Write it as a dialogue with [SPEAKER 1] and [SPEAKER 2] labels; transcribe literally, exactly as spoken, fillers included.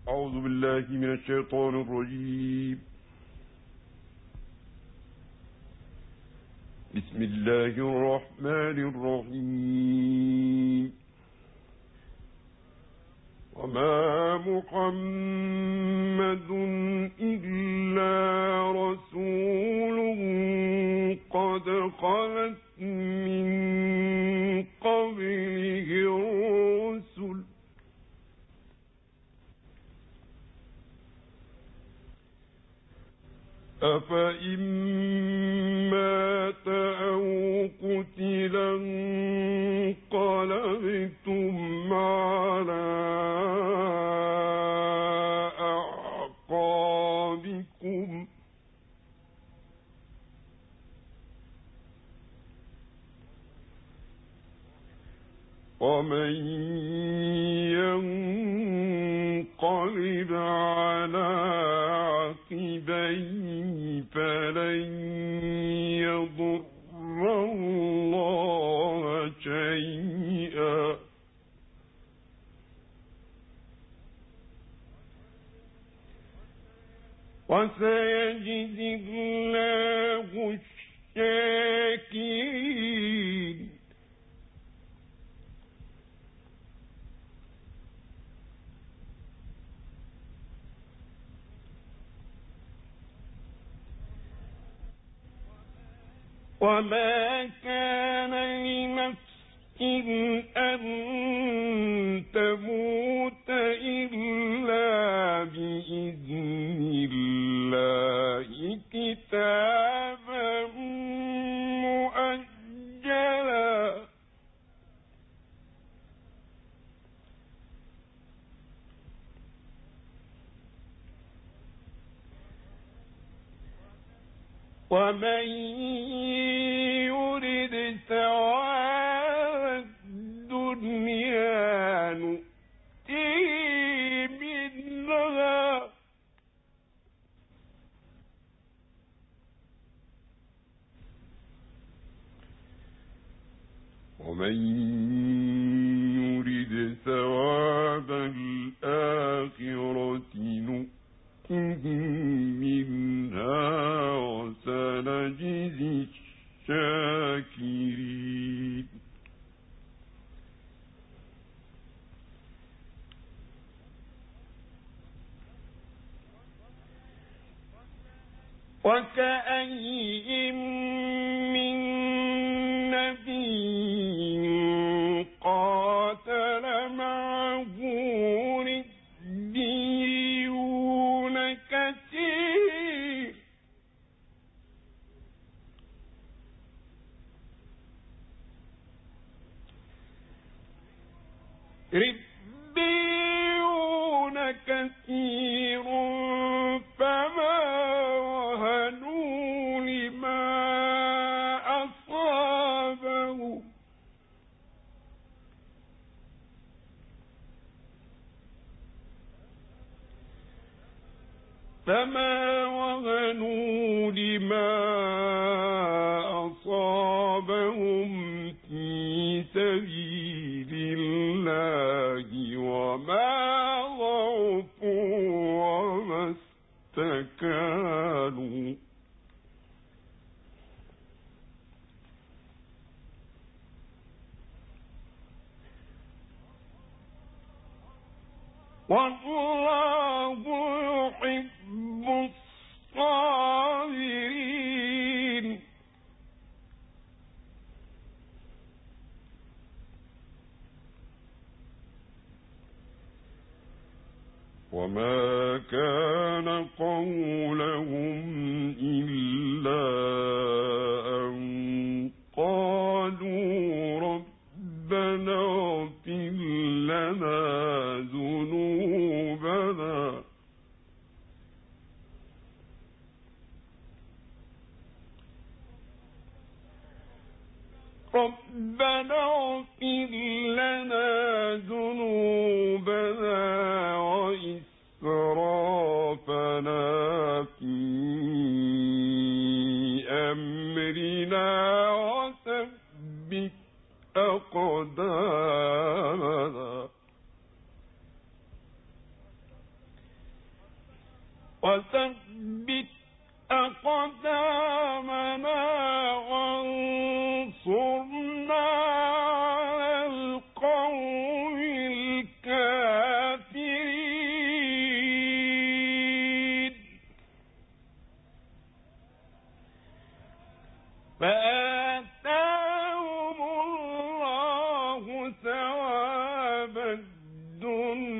[SPEAKER 1] أعوذ بالله من الشيطان الرجيم. بسم الله الرحمن الرحيم. وما محمد إلا رسول قد خلت من قبله الرسل أفإن مات أو قتلا انقلبتم على أعقابكم ومن ينقلب على عقبيه فلن يضر الله شيئا وسيجزي الله الشاكرين. وما كان لنفس أن تموت إلا بإذن الله كتابا مؤجلا ومن يرد ثواب الدنيا نؤتيه منها ومن يرد ثواب الآخرة نؤته منها وسنجزي الشاكرين. وكأين من نبي قاتل معه ربيون كثير ربيون كثير فما وهنوا لما أصابهم فما وهنوا لما أصابهم في سبيل الله وما ضعفوا وما استكانوا والله يحب الصابرين. وما كان قولهم إلا أن قالوا ربنا اغفر لنا ذنوبنا ربنا اغفر لنا ذنوبنا وإسرافنا في أمرنا وثبت أقدامنا وثبت أقدامنا وانصرنا على القوم الكافرين. فآتاهم الله ثواب الدنيا